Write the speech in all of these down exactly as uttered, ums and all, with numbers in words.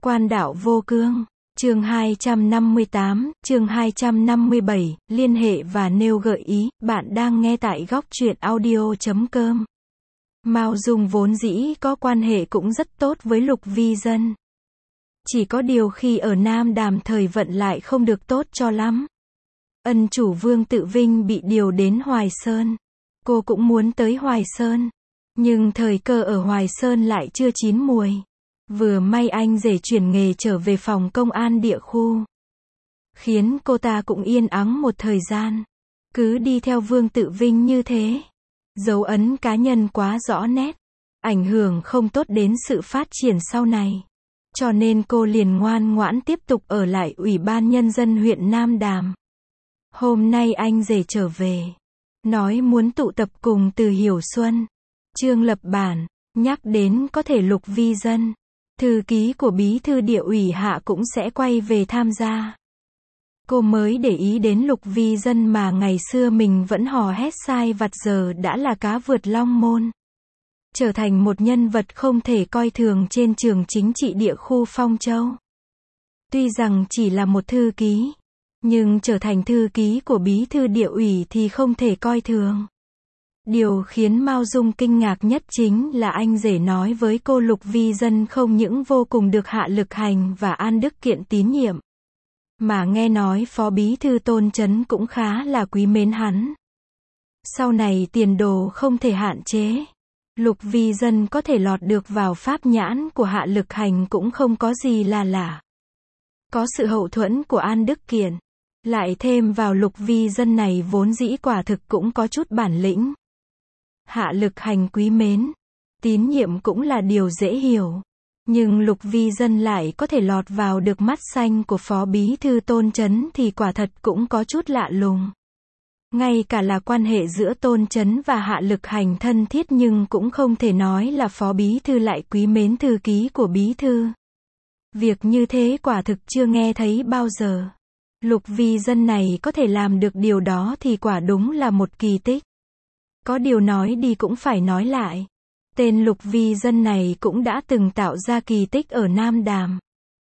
Quan đạo vô cương. Chương hai trăm năm mươi tám, chương hai trăm năm mươi bảy, liên hệ và nêu gợi ý, bạn đang nghe tại góc truyện audio chấm com. Mao Dung vốn dĩ có quan hệ cũng rất tốt với Lục Vi Dân. Chỉ có điều khi ở Nam Đàm thời vận lại không được tốt cho lắm. Ân chủ Vương Tự Vinh bị điều đến Hoài Sơn. Cô cũng muốn tới Hoài Sơn. Nhưng thời cơ ở Hoài Sơn lại chưa chín muồi. Vừa may anh rể chuyển nghề trở về phòng công an địa khu. Khiến cô ta cũng yên ắng một thời gian. Cứ đi theo Vương Tự Vinh như thế. Dấu ấn cá nhân quá rõ nét. Ảnh hưởng không tốt đến sự phát triển sau này. Cho nên cô liền ngoan ngoãn tiếp tục ở lại Ủy ban Nhân dân huyện Nam Đàm. Hôm nay anh rể trở về. Nói muốn tụ tập cùng Từ Hiểu Xuân, Trương Lập Bản. Nhắc đến có thể Lục Vi Dân, thư ký của bí thư địa ủy hạ cũng sẽ quay về tham gia. Cô mới để ý đến Lục Vi Dân mà ngày xưa mình vẫn hò hét sai vặt giờ đã là cá vượt long môn. Trở thành một nhân vật không thể coi thường trên trường chính trị địa khu Phong Châu. Tuy rằng chỉ là một thư ký, nhưng trở thành thư ký của bí thư địa ủy thì không thể coi thường. Điều khiến Mao Dung kinh ngạc nhất chính là anh rể nói với cô Lục Vi Dân không những vô cùng được Hạ Lực Hành và An Đức Kiện tín nhiệm, mà nghe nói Phó Bí thư Tôn Chấn cũng khá là quý mến hắn. Sau này tiền đồ không thể hạn chế. Lục Vi Dân có thể lọt được vào pháp nhãn của Hạ Lực Hành cũng không có gì là lạ. Có sự hậu thuẫn của An Đức Kiện, lại thêm vào Lục Vi Dân này vốn dĩ quả thực cũng có chút bản lĩnh. Hạ Lực Hành quý mến, tín nhiệm cũng là điều dễ hiểu. Nhưng Lục Vi Dân lại có thể lọt vào được mắt xanh của Phó Bí thư Tôn Chấn thì quả thật cũng có chút lạ lùng. Ngay cả là quan hệ giữa Tôn Chấn và Hạ Lực Hành thân thiết nhưng cũng không thể nói là Phó Bí thư lại quý mến thư ký của Bí thư. Việc như thế quả thực chưa nghe thấy bao giờ. Lục Vi Dân này có thể làm được điều đó thì quả đúng là một kỳ tích. Có điều nói đi cũng phải nói lại. Tên Lục Vi Dân này cũng đã từng tạo ra kỳ tích ở Nam Đàm.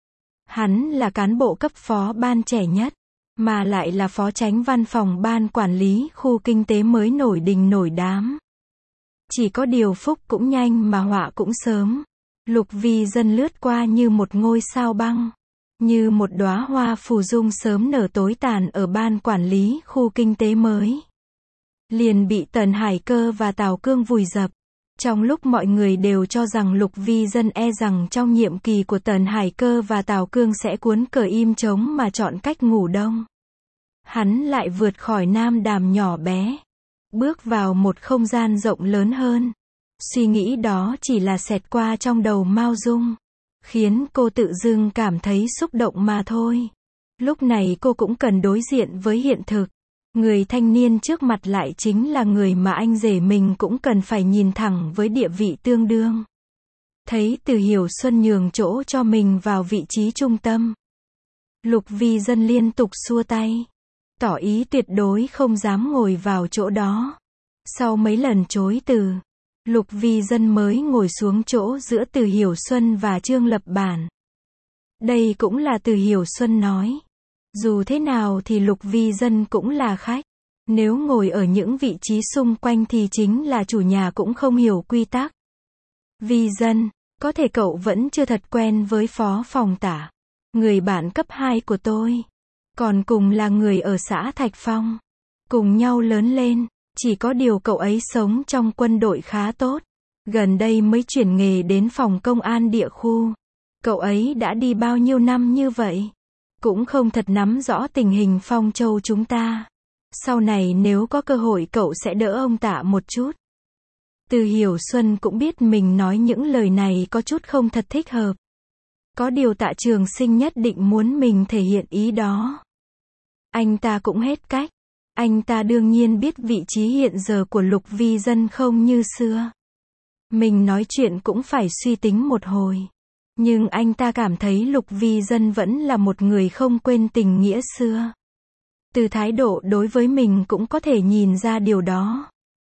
Hắn là cán bộ cấp phó ban trẻ nhất, mà lại là phó chánh văn phòng ban quản lý khu kinh tế mới nổi đình nổi đám. Chỉ có điều phúc cũng nhanh mà họa cũng sớm. Lục Vi Dân lướt qua như một ngôi sao băng, như một đóa hoa phù dung sớm nở tối tàn ở ban quản lý khu kinh tế mới. Liền bị Tần Hải Cơ và Tào Cương vùi dập. Trong lúc mọi người đều cho rằng Lục Vi Dân e rằng trong nhiệm kỳ của Tần Hải Cơ và Tào Cương sẽ cuốn cờ im trống mà chọn cách ngủ đông, hắn lại vượt khỏi Nam Đàm nhỏ bé, bước vào một không gian rộng lớn hơn. Suy nghĩ đó chỉ là xẹt qua trong đầu Mao Dung, khiến cô tự dưng cảm thấy xúc động mà thôi. Lúc này cô cũng cần đối diện với hiện thực. Người thanh niên trước mặt lại chính là người mà anh rể mình cũng cần phải nhìn thẳng với địa vị tương đương. Thấy Từ Hiểu Xuân nhường chỗ cho mình vào vị trí trung tâm, Lục Vi Dân liên tục xua tay, tỏ ý tuyệt đối không dám ngồi vào chỗ đó. Sau mấy lần chối từ, Lục Vi Dân mới ngồi xuống chỗ giữa Từ Hiểu Xuân và Trương Lập Bản. Đây cũng là Từ Hiểu Xuân nói. Dù thế nào thì Lục Vi Dân cũng là khách. Nếu ngồi ở những vị trí xung quanh thì chính là chủ nhà cũng không hiểu quy tắc. Vi Dân, có thể cậu vẫn chưa thật quen với phó phòng tả, người bạn cấp hai của tôi. Còn cùng là người ở xã Thạch Phong. Cùng nhau lớn lên, chỉ có điều cậu ấy sống trong quân đội khá tốt. Gần đây mới chuyển nghề đến phòng công an địa khu. Cậu ấy đã đi bao nhiêu năm như vậy? Cũng không thật nắm rõ tình hình Phong Châu chúng ta. Sau này nếu có cơ hội cậu sẽ đỡ ông Tạ một chút. Từ Hiểu Xuân cũng biết mình nói những lời này có chút không thật thích hợp. Có điều Tạ Trường Sinh nhất định muốn mình thể hiện ý đó. Anh ta cũng hết cách. Anh ta đương nhiên biết vị trí hiện giờ của Lục Vi Dân không như xưa. Mình nói chuyện cũng phải suy tính một hồi. Nhưng anh ta cảm thấy Lục Vi Dân vẫn là một người không quên tình nghĩa xưa. Từ thái độ đối với mình cũng có thể nhìn ra điều đó.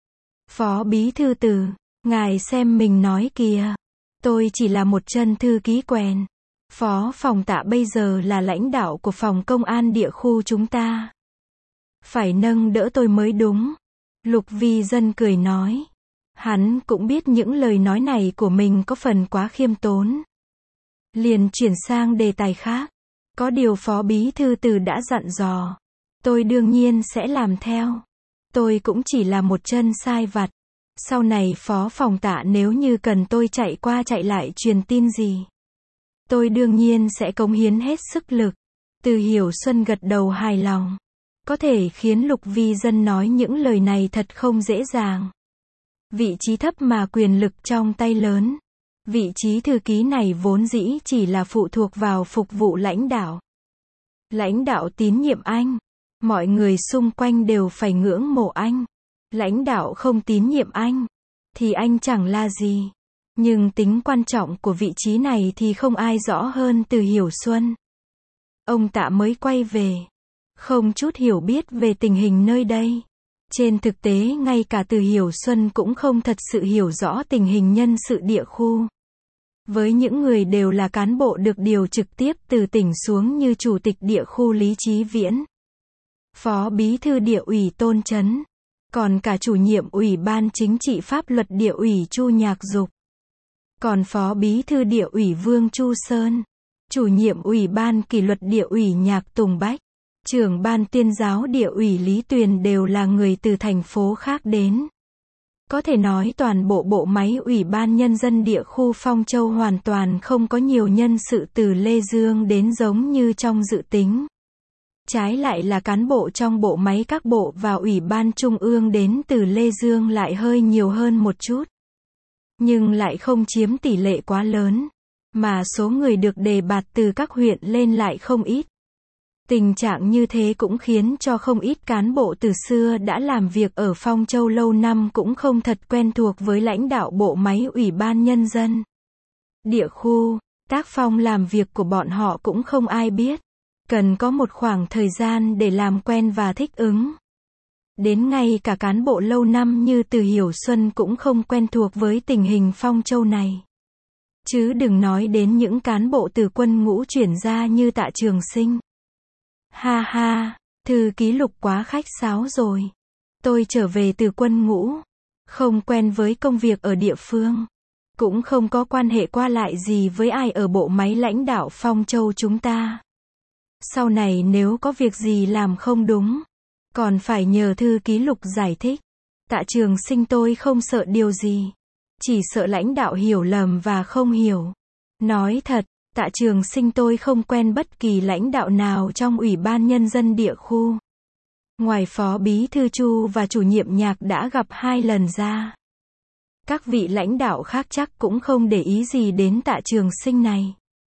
Phó Bí thư Từ, ngài xem mình nói kìa. Tôi chỉ là một chân thư ký quèn. Phó phòng Tạ bây giờ là lãnh đạo của phòng công an địa khu chúng ta. Phải nâng đỡ tôi mới đúng. Lục Vi Dân cười nói. Hắn cũng biết những lời nói này của mình có phần quá khiêm tốn. Liền chuyển sang đề tài khác. Có điều Phó Bí Thư Từ đã dặn dò. Tôi đương nhiên sẽ làm theo. Tôi cũng chỉ là một chân sai vặt. Sau này Phó phòng Tạ nếu như cần tôi chạy qua chạy lại truyền tin gì, tôi đương nhiên sẽ cống hiến hết sức lực. Từ Hiểu Xuân gật đầu hài lòng. Có thể khiến Lục Vi Dân nói những lời này thật không dễ dàng. Vị trí thấp mà quyền lực trong tay lớn. Vị trí thư ký này vốn dĩ chỉ là phụ thuộc vào phục vụ lãnh đạo. Lãnh đạo tín nhiệm anh. Mọi người xung quanh đều phải ngưỡng mộ anh. Lãnh đạo không tín nhiệm anh, thì anh chẳng là gì. Nhưng tính quan trọng của vị trí này thì không ai rõ hơn Từ Hiểu Xuân. Ông Tạ mới quay về. Không chút hiểu biết về tình hình nơi đây. Trên thực tế ngay cả Từ Hiểu Xuân cũng không thật sự hiểu rõ tình hình nhân sự địa khu. Với những người đều là cán bộ được điều trực tiếp từ tỉnh xuống như Chủ tịch địa khu Lý Chí Viễn, Phó Bí thư địa ủy Tôn Chấn, còn cả chủ nhiệm Ủy ban Chính trị Pháp luật địa ủy Chu Nhạc Dục, còn Phó Bí thư địa ủy Vương Chu Sơn, chủ nhiệm Ủy ban Kỷ luật địa ủy Nhạc Tùng Bách, trưởng ban tuyên giáo địa ủy Lý Tuyền đều là người từ thành phố khác đến. Có thể nói toàn bộ bộ máy Ủy ban Nhân dân địa khu Phong Châu hoàn toàn không có nhiều nhân sự từ Lê Dương đến giống như trong dự tính. Trái lại là cán bộ trong bộ máy các bộ và Ủy ban Trung ương đến từ Lê Dương lại hơi nhiều hơn một chút. Nhưng lại không chiếm tỷ lệ quá lớn. Mà số người được đề bạt từ các huyện lên lại không ít. Tình trạng như thế cũng khiến cho không ít cán bộ từ xưa đã làm việc ở Phong Châu lâu năm cũng không thật quen thuộc với lãnh đạo bộ máy Ủy ban Nhân dân địa khu. Tác phong làm việc của bọn họ cũng không ai biết. Cần có một khoảng thời gian để làm quen và thích ứng. Đến ngay cả cán bộ lâu năm như Từ Hiểu Xuân cũng không quen thuộc với tình hình Phong Châu này. Chứ đừng nói đến những cán bộ từ quân ngũ chuyển ra như Tạ Trường Sinh. Ha ha, thư ký Lục quá khách sáo rồi. Tôi trở về từ quân ngũ, không quen với công việc ở địa phương, cũng không có quan hệ qua lại gì với ai ở bộ máy lãnh đạo Phong Châu chúng ta. Sau này nếu có việc gì làm không đúng, còn phải nhờ thư ký Lục giải thích. Tạ Trường Sinh tôi không sợ điều gì, chỉ sợ lãnh đạo hiểu lầm và không hiểu. Nói thật, Tạ Trường Sinh tôi không quen bất kỳ lãnh đạo nào trong Ủy ban Nhân dân địa khu. Ngoài Phó Bí thư Chu và chủ nhiệm Nhạc đã gặp hai lần ra. Các vị lãnh đạo khác chắc cũng không để ý gì đến Tạ Trường Sinh này.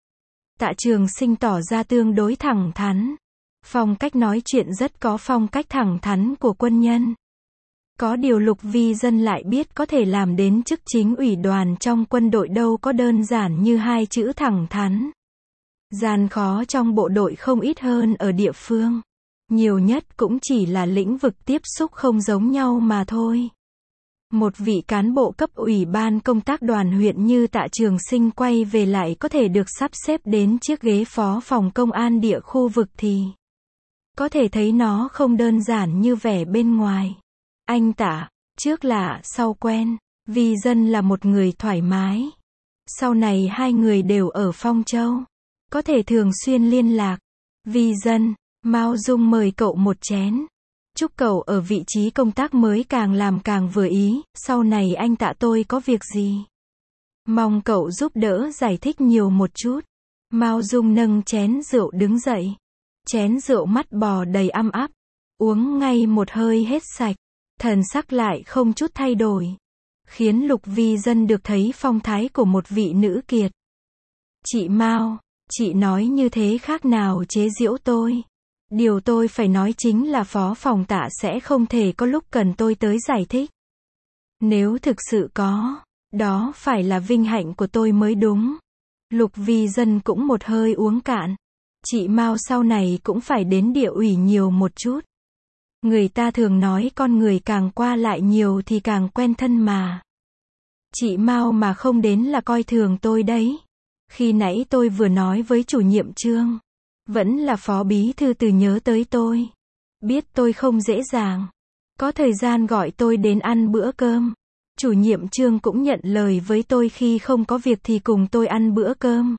Tạ Trường Sinh tỏ ra tương đối thẳng thắn. Phong cách nói chuyện rất có phong cách thẳng thắn của quân nhân. Có điều Lục Vi Dân lại biết có thể làm đến chức chính ủy đoàn trong quân đội đâu có đơn giản như hai chữ thẳng thắn. Gian khó trong bộ đội không ít hơn ở địa phương. Nhiều nhất cũng chỉ là lĩnh vực tiếp xúc không giống nhau mà thôi. Một vị cán bộ cấp ủy ban công tác đoàn huyện như Tạ Trường Sinh quay về lại có thể được sắp xếp đến chiếc ghế phó phòng công an địa khu vực thì có thể thấy nó không đơn giản như vẻ bên ngoài. Anh Tạ, trước lạ sau quen, Vi Dân là một người thoải mái. Sau này hai người đều ở Phong Châu, có thể thường xuyên liên lạc. Vi Dân, Mao Dung mời cậu một chén. Chúc cậu ở vị trí công tác mới càng làm càng vừa ý, sau này anh Tạ tôi có việc gì, mong cậu giúp đỡ giải thích nhiều một chút. Mao Dung nâng chén rượu đứng dậy. Chén rượu mắt bò đầy âm áp, uống ngay một hơi hết sạch, thần sắc lại không chút thay đổi, khiến Lục Vi Dân được thấy phong thái của một vị nữ kiệt. Chị Mao, chị nói như thế khác nào chế giễu tôi. Điều tôi phải nói chính là phó phòng Tạ sẽ không thể có lúc cần tôi tới giải thích. Nếu thực sự có, đó phải là vinh hạnh của tôi mới đúng. Lục Vi Dân cũng một hơi uống cạn. Chị Mao sau này cũng phải đến địa ủy nhiều một chút. Người ta thường nói con người càng qua lại nhiều thì càng quen thân mà. Chị Mao mà không đến là coi thường tôi đấy. Khi nãy tôi vừa nói với chủ nhiệm Trương. Vẫn là phó bí thư Từ nhớ tới tôi. Biết tôi không dễ dàng. Có thời gian gọi tôi đến ăn bữa cơm. Chủ nhiệm Trương cũng nhận lời với tôi khi không có việc thì cùng tôi ăn bữa cơm.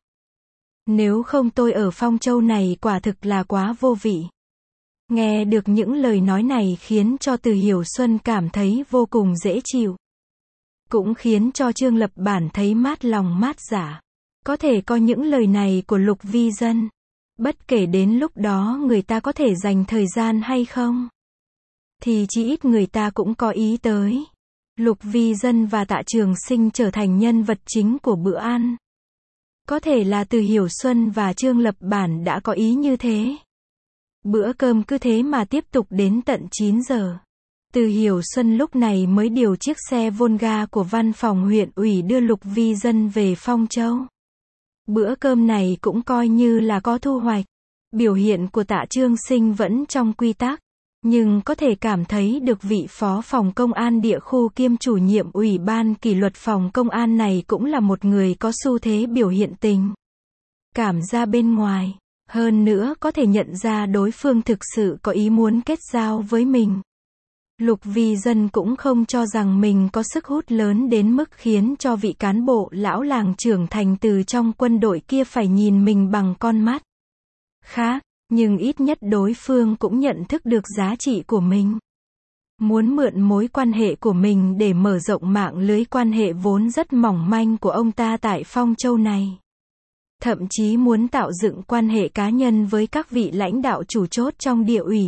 Nếu không tôi ở Phong Châu này quả thực là quá vô vị. Nghe được những lời nói này khiến cho Từ Hiểu Xuân cảm thấy vô cùng dễ chịu. Cũng khiến cho Trương Lập Bản thấy mát lòng mát dạ. Có thể có những lời này của Lục Vi Dân. Bất kể đến lúc đó người ta có thể dành thời gian hay không. Thì chỉ ít người ta cũng có ý tới. Lục Vi Dân và Tạ Trường Sinh trở thành nhân vật chính của bữa ăn. Có thể là Từ Hiểu Xuân và Trương Lập Bản đã có ý như thế. Bữa cơm cứ thế mà tiếp tục đến tận chín giờ. Từ Hiểu Xuân lúc này mới điều chiếc xe Volga của văn phòng huyện ủy đưa Lục Vi Dân về Phong Châu. Bữa cơm này cũng coi như là có thu hoạch. Biểu hiện của Tạ Trường Sinh vẫn trong quy tắc. Nhưng có thể cảm thấy được vị phó phòng công an địa khu kiêm chủ nhiệm ủy ban kỷ luật phòng công an này cũng là một người có xu thế biểu hiện tình cảm ra bên ngoài. Hơn nữa có thể nhận ra đối phương thực sự có ý muốn kết giao với mình. Lục Vi Dân cũng không cho rằng mình có sức hút lớn đến mức khiến cho vị cán bộ lão làng trưởng thành từ trong quân đội kia phải nhìn mình bằng con mắt khác. Nhưng ít nhất đối phương cũng nhận thức được giá trị của mình. Muốn mượn mối quan hệ của mình để mở rộng mạng lưới quan hệ vốn rất mỏng manh của ông ta tại Phong Châu này. Thậm chí muốn tạo dựng quan hệ cá nhân với các vị lãnh đạo chủ chốt trong địa ủy.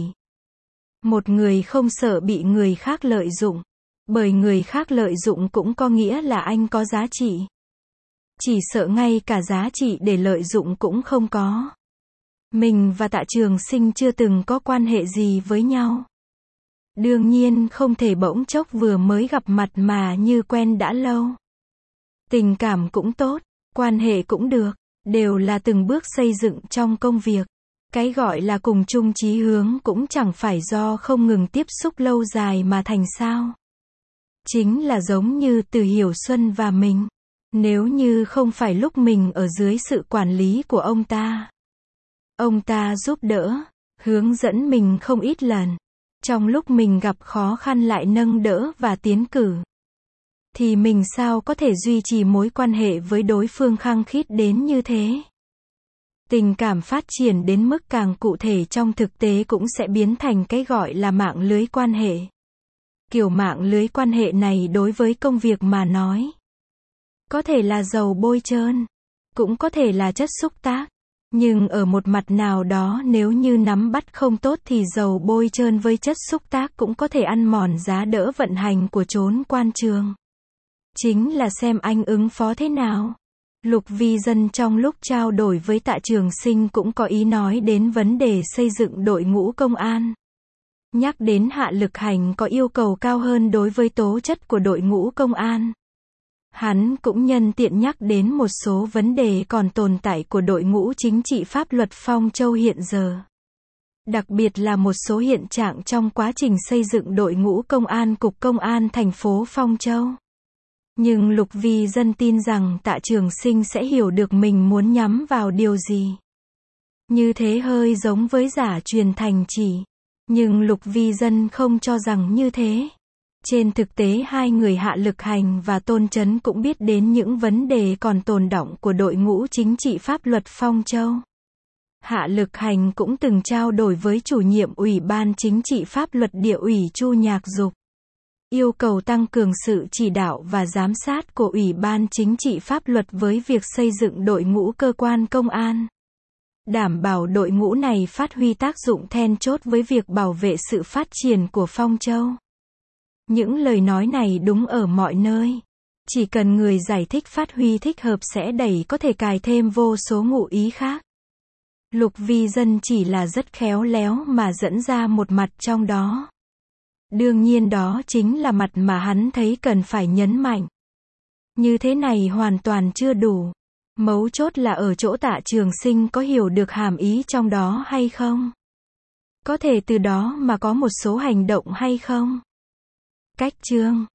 Một người không sợ bị người khác lợi dụng. Bởi người khác lợi dụng cũng có nghĩa là anh có giá trị. Chỉ sợ ngay cả giá trị để lợi dụng cũng không có. Mình và Tạ Trường Sinh chưa từng có quan hệ gì với nhau. Đương nhiên không thể bỗng chốc vừa mới gặp mặt mà như quen đã lâu. Tình cảm cũng tốt, quan hệ cũng được, đều là từng bước xây dựng trong công việc. Cái gọi là cùng chung chí hướng cũng chẳng phải do không ngừng tiếp xúc lâu dài mà thành sao. Chính là giống như Từ Hiểu Xuân và mình. Nếu như không phải lúc mình ở dưới sự quản lý của ông ta. Ông ta giúp đỡ, hướng dẫn mình không ít lần. Trong lúc mình gặp khó khăn lại nâng đỡ và tiến cử. Thì mình sao có thể duy trì mối quan hệ với đối phương khăng khít đến như thế. Tình cảm phát triển đến mức càng cụ thể trong thực tế cũng sẽ biến thành cái gọi là mạng lưới quan hệ. Kiểu mạng lưới quan hệ này đối với công việc mà nói. Có thể là dầu bôi trơn. Cũng có thể là chất xúc tác. Nhưng ở một mặt nào đó nếu như nắm bắt không tốt thì dầu bôi trơn với chất xúc tác cũng có thể ăn mòn giá đỡ vận hành của chốn quan trường. Chính là xem anh ứng phó thế nào. Lục Vi Dân trong lúc trao đổi với Tạ Trường Sinh cũng có ý nói đến vấn đề xây dựng đội ngũ công an. Nhắc đến Hạ Lực Hành có yêu cầu cao hơn đối với tố chất của đội ngũ công an. Hắn cũng nhân tiện nhắc đến một số vấn đề còn tồn tại của đội ngũ chính trị pháp luật Phong Châu hiện giờ. Đặc biệt là một số hiện trạng trong quá trình xây dựng đội ngũ công an cục công an thành phố Phong Châu. Nhưng Lục Vi Dân tin rằng Tạ Trường Sinh sẽ hiểu được mình muốn nhắm vào điều gì. Như thế hơi giống với giả truyền thành chỉ. Nhưng Lục Vi Dân không cho rằng như thế. Trên thực tế hai người Hạ Lực Hành và Tôn Chấn cũng biết đến những vấn đề còn tồn đọng của đội ngũ chính trị pháp luật Phong Châu. Hạ Lực Hành cũng từng trao đổi với chủ nhiệm Ủy ban Chính trị Pháp luật Địa ủy Chu Nhạc Dục. Yêu cầu tăng cường sự chỉ đạo và giám sát của Ủy ban Chính trị Pháp luật với việc xây dựng đội ngũ cơ quan công an. Đảm bảo đội ngũ này phát huy tác dụng then chốt với việc bảo vệ sự phát triển của Phong Châu. Những lời nói này đúng ở mọi nơi. Chỉ cần người giải thích phát huy thích hợp sẽ đẩy có thể cài thêm vô số ngụ ý khác. Lục Vi Dân chỉ là rất khéo léo mà dẫn ra một mặt trong đó. Đương nhiên đó chính là mặt mà hắn thấy cần phải nhấn mạnh. Như thế này hoàn toàn chưa đủ. Mấu chốt là ở chỗ Tạ Trường Sinh có hiểu được hàm ý trong đó hay không? Có thể từ đó mà có một số hành động hay không? Cách chương